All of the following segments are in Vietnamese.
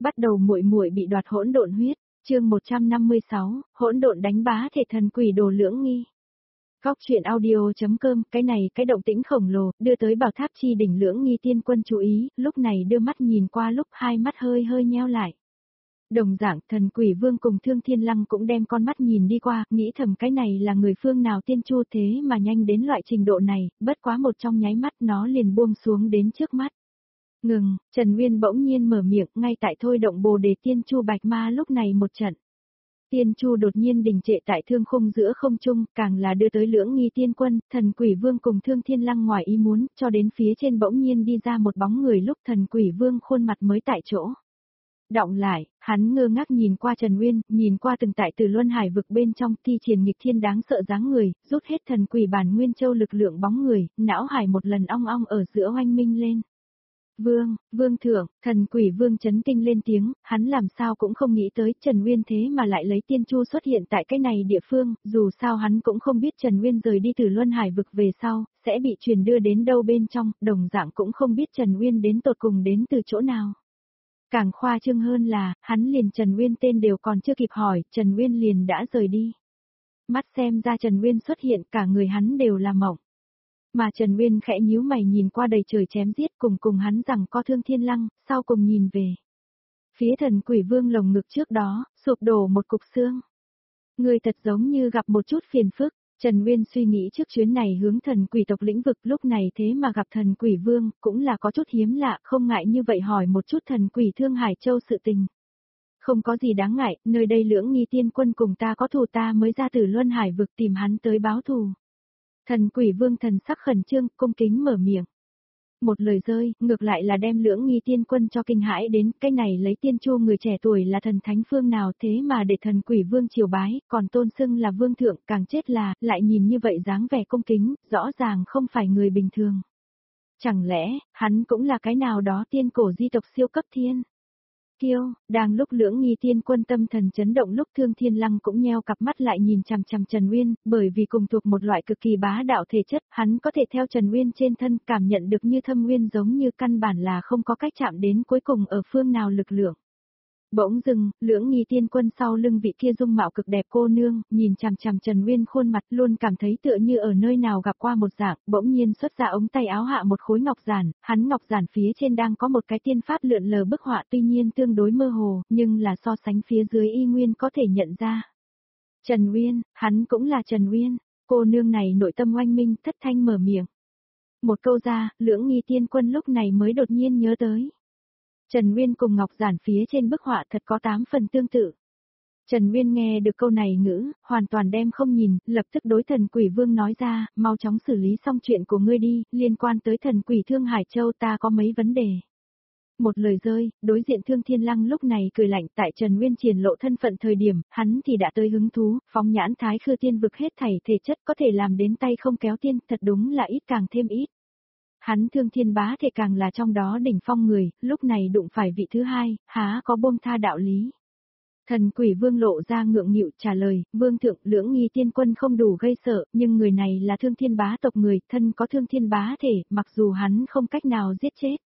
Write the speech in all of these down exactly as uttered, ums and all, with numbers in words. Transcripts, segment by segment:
Bắt đầu muội muội bị đoạt hỗn độn huyết, chương một trăm năm mươi sáu, hỗn độn đánh bá thể thần quỷ đồ lưỡng nghi. Góc truyện audio.com, cái này cái động tĩnh khổng lồ, đưa tới bảo tháp chi đỉnh lưỡng nghi tiên quân chú ý, lúc này đưa mắt nhìn qua lúc hai mắt hơi hơi nheo lại. Đồng dạng thần quỷ vương cùng Thương Thiên Lăng cũng đem con mắt nhìn đi qua, nghĩ thầm cái này là người phương nào tiên chu thế mà nhanh đến loại trình độ này, bất quá một trong nháy mắt nó liền buông xuống đến trước mắt. Ngừng, Trần Nguyên bỗng nhiên mở miệng, ngay tại thôi động bồ đề tiên chu bạch ma lúc này một trận. Tiên chu đột nhiên đình trệ tại thương khung giữa không trung, càng là đưa tới lưỡng nghi tiên quân, thần quỷ vương cùng Thương Thiên Lăng ngoài ý muốn, cho đến phía trên bỗng nhiên đi ra một bóng người lúc thần quỷ vương khuôn mặt mới tại chỗ. Động lại, hắn ngơ ngác nhìn qua Trần Nguyên, nhìn qua từng tại từ luân hải vực bên trong thi triển nghịch thiên đáng sợ dáng người, rút hết thần quỷ bản nguyên châu lực lượng bóng người, não hải một lần ong ong ở giữa oanh minh lên. Vương, vương thượng, thần quỷ vương chấn kinh lên tiếng, hắn làm sao cũng không nghĩ tới Trần Nguyên thế mà lại lấy tiên chu xuất hiện tại cái này địa phương, dù sao hắn cũng không biết Trần Nguyên rời đi từ luân hải vực về sau, sẽ bị truyền đưa đến đâu bên trong, đồng dạng cũng không biết Trần Nguyên đến tột cùng đến từ chỗ nào. Càng khoa trương hơn là, hắn liền Trần Nguyên tên đều còn chưa kịp hỏi, Trần Nguyên liền đã rời đi. Mắt xem ra Trần Nguyên xuất hiện cả người hắn đều là mộng. Mà Trần Nguyên khẽ nhíu mày nhìn qua đầy trời chém giết cùng cùng hắn rằng có Thương Thiên Lăng, sau cùng nhìn về. Phía thần quỷ vương lồng ngực trước đó, sụp đổ một cục xương. Người thật giống như gặp một chút phiền phức, Trần Nguyên suy nghĩ trước chuyến này hướng thần quỷ tộc lĩnh vực lúc này thế mà gặp thần quỷ vương, cũng là có chút hiếm lạ, không ngại như vậy hỏi một chút thần quỷ Thương Hải Châu sự tình. Không có gì đáng ngại, nơi đây lưỡng nghi tiên quân cùng ta có thù ta mới ra từ luân hải vực tìm hắn tới báo thù. Thần quỷ vương thần sắc khẩn trương, cung kính mở miệng. Một lời rơi, ngược lại là đem lưỡng nghi tiên quân cho kinh hãi đến, cái này lấy tiên chu người trẻ tuổi là thần thánh phương nào thế mà để thần quỷ vương triều bái, còn tôn xưng là vương thượng, càng chết là, lại nhìn như vậy dáng vẻ cung kính, rõ ràng không phải người bình thường. Chẳng lẽ, hắn cũng là cái nào đó tiên cổ di tộc siêu cấp thiên? Kiêu, đang lúc lưỡng nghi tiên quân tâm thần chấn động lúc Thương Thiên Lăng cũng nheo cặp mắt lại nhìn chằm chằm Trần Nguyên, bởi vì cùng thuộc một loại cực kỳ bá đạo thể chất, hắn có thể theo Trần Nguyên trên thân cảm nhận được như thâm nguyên giống như căn bản là không có cách chạm đến cuối cùng ở phương nào lực lượng. Bỗng dưng, lưỡng nghi tiên quân sau lưng vị kia dung mạo cực đẹp cô nương, nhìn chằm chằm Trần Nguyên khuôn mặt luôn cảm thấy tựa như ở nơi nào gặp qua một dạng, bỗng nhiên xuất ra ống tay áo hạ một khối ngọc giản, hắn ngọc giản phía trên đang có một cái tiên pháp lượn lờ bức họa tuy nhiên tương đối mơ hồ, nhưng là so sánh phía dưới y nguyên có thể nhận ra. Trần Nguyên, hắn cũng là Trần Nguyên, cô nương này nội tâm oanh minh thất thanh mở miệng. Một câu ra, lưỡng nghi tiên quân lúc này mới đột nhiên nhớ tới. Trần Nguyên cùng ngọc giản phía trên bức họa thật có tám phần tương tự. Trần Nguyên nghe được câu này ngữ, hoàn toàn đem không nhìn, lập tức đối thần quỷ vương nói ra, mau chóng xử lý xong chuyện của ngươi đi, liên quan tới thần quỷ Thương Hải Châu ta có mấy vấn đề. Một lời rơi, đối diện Thương Thiên Lăng lúc này cười lạnh tại Trần Nguyên triển lộ thân phận thời điểm, hắn thì đã tới hứng thú, phóng nhãn thái khư tiên vực hết thảy thể chất có thể làm đến tay không kéo tiên, thật đúng là ít càng thêm ít. Hắn Thương Thiên bá thể càng là trong đó đỉnh phong người, lúc này đụng phải vị thứ hai, há có buông tha đạo lý. Thần quỷ vương lộ ra ngượng nghịu trả lời, vương thượng lưỡng nghi tiên quân không đủ gây sợ, nhưng người này là Thương Thiên bá tộc người, thân có Thương Thiên bá thể, mặc dù hắn không cách nào giết chết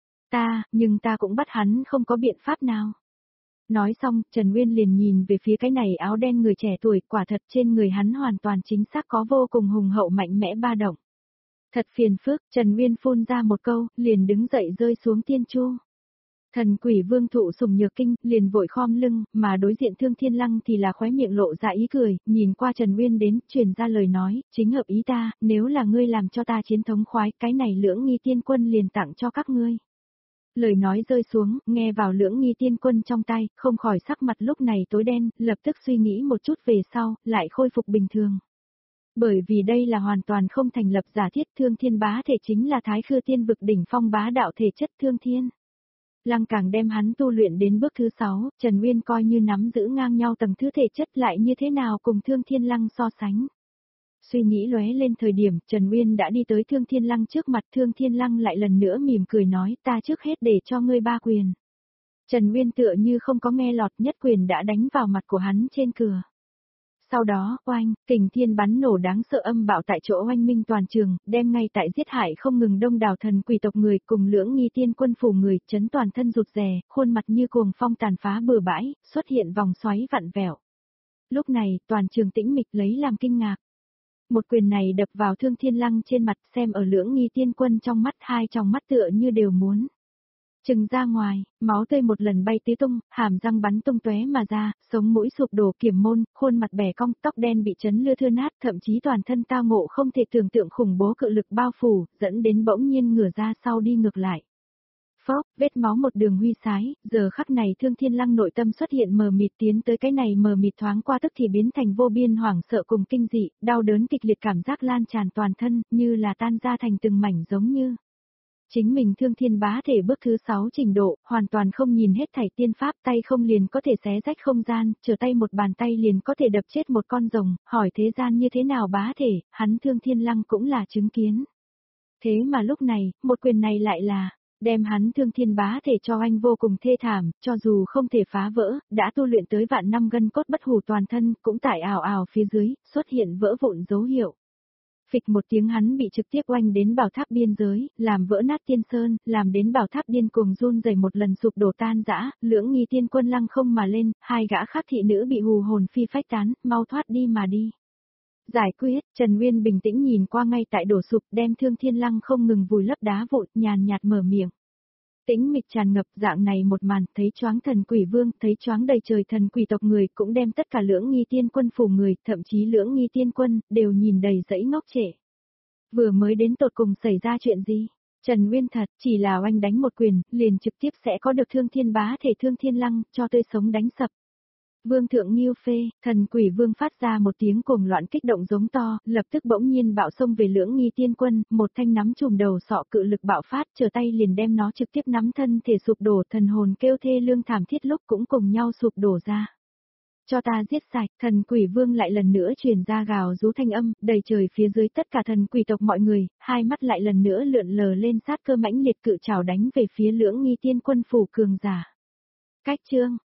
ta, nhưng ta cũng bắt hắn không có biện pháp nào. Nói xong, Trần Nguyên liền nhìn về phía cái này áo đen người trẻ tuổi, quả thật trên người hắn hoàn toàn chính xác có vô cùng hùng hậu mạnh mẽ ba động. Thật phiền phức, Trần Nguyên phun ra một câu, liền đứng dậy rơi xuống tiên chu. Thần quỷ vương thụ sùng nhược kinh, liền vội khom lưng, mà đối diện Thương Thiên Lăng thì là khóe miệng lộ ra ý cười, nhìn qua Trần Nguyên đến, truyền ra lời nói, chính hợp ý ta, nếu là ngươi làm cho ta chiến thống khoái, cái này lưỡng nghi tiên quân liền tặng cho các ngươi. Lời nói rơi xuống, nghe vào lưỡng nghi tiên quân trong tay, không khỏi sắc mặt lúc này tối đen, lập tức suy nghĩ một chút về sau, lại khôi phục bình thường. Bởi vì đây là hoàn toàn không thành lập giả thiết Thương Thiên bá thể chính là thái khư tiên vực đỉnh phong bá đạo thể chất Thương Thiên. Lăng càng đem hắn tu luyện đến bước thứ sáu, Trần Nguyên coi như nắm giữ ngang nhau tầng thứ thể chất lại như thế nào cùng Thương Thiên Lăng so sánh. Suy nghĩ lóe lên thời điểm, Trần Nguyên đã đi tới Thương Thiên Lăng trước mặt, Thương Thiên Lăng lại lần nữa mỉm cười nói, ta trước hết để cho ngươi ba quyền. Trần Nguyên tựa như không có nghe lọt, nhất quyền đã đánh vào mặt của hắn trên cửa. Sau đó, oanh, kình thiên bắn nổ đáng sợ âm bạo tại chỗ oanh minh toàn trường, đem ngay tại giết hại không ngừng đông đảo thần quỷ tộc người cùng lưỡng nghi tiên quân phủ người, chấn toàn thân rụt rè, khuôn mặt như cuồng phong tàn phá bừa bãi, xuất hiện vòng xoáy vặn vẹo. Lúc này, toàn trường tĩnh mịch lấy làm kinh ngạc. Một quyền này đập vào Thương Thiên Lăng trên mặt, xem ở lưỡng nghi tiên quân trong mắt, hai trong mắt tựa như đều muốn trừng ra ngoài, máu tươi một lần bay tứ tung, hàm răng bắn tung tóe mà ra, sống mũi sụp đổ kiểm môn, khuôn mặt bẻ cong, tóc đen bị chấn lưa thưa nát, thậm chí toàn thân tao ngộ không thể tưởng tượng khủng bố cự lực bao phủ, dẫn đến bỗng nhiên ngửa ra sau đi ngược lại. Phốc, vết máu một đường huy sái, giờ khắc này Thương Thiên Lăng nội tâm xuất hiện mờ mịt, tiến tới cái này mờ mịt thoáng qua tức thì biến thành vô biên hoảng sợ cùng kinh dị, đau đớn kịch liệt cảm giác lan tràn toàn thân, như là tan ra thành từng mảnh giống như chính mình Thương Thiên bá thể bước thứ sáu trình độ, hoàn toàn không nhìn hết thảy tiên pháp, tay không liền có thể xé rách không gian, trở tay một bàn tay liền có thể đập chết một con rồng, hỏi thế gian như thế nào bá thể, hắn Thương Thiên Lăng cũng là chứng kiến. Thế mà lúc này, một quyền này lại là đem hắn Thương Thiên bá thể cho anh vô cùng thê thảm, cho dù không thể phá vỡ, đã tu luyện tới vạn năm gân cốt bất hủ toàn thân, cũng tại ảo ảo phía dưới, xuất hiện vỡ vụn dấu hiệu. Phịch một tiếng hắn bị trực tiếp oanh đến bảo tháp biên giới, làm vỡ nát tiên sơn, làm đến bảo tháp điên cuồng run rẩy một lần sụp đổ tan rã, lưỡng nghi tiên quân lăng không mà lên, hai gã khác thị nữ bị hù hồn phi phách tán, mau thoát đi mà đi. Giải quyết, Trần Nguyên bình tĩnh nhìn qua ngay tại đổ sụp, đem Thương Thiên Lăng không ngừng vùi lấp đá vụn, nhàn nhạt mở miệng. Tĩnh mịch tràn ngập, dạng này một màn, thấy choáng thần quỷ vương, thấy choáng đầy trời thần quỷ tộc người, cũng đem tất cả lưỡng nghi tiên quân phủ người, thậm chí lưỡng nghi tiên quân, đều nhìn đầy dẫy ngốc trệ. Vừa mới đến tột cùng xảy ra chuyện gì? Trần Nguyên thật, chỉ là oanh đánh một quyền, liền trực tiếp sẽ có được Thương Thiên bá thể Thương Thiên Lăng, cho tươi sống đánh sập. Vương thượng Nghiêu Phê, thần quỷ vương phát ra một tiếng cuồng loạn kích động giống to, lập tức bỗng nhiên bạo xông về lưỡng nghi tiên quân, một thanh nắm chùm đầu sọ cự lực bạo phát, trở tay liền đem nó trực tiếp nắm thân thể sụp đổ, thần hồn kêu thê lương thảm thiết lúc cũng cùng nhau sụp đổ ra. Cho ta giết sạch, thần quỷ vương lại lần nữa truyền ra gào rú thanh âm, đầy trời phía dưới tất cả thần quỷ tộc mọi người, hai mắt lại lần nữa lượn lờ lên sát cơ mãnh liệt cự trảo đánh về phía lưỡng nghi tiên quân phủ cường giả. Cách chương,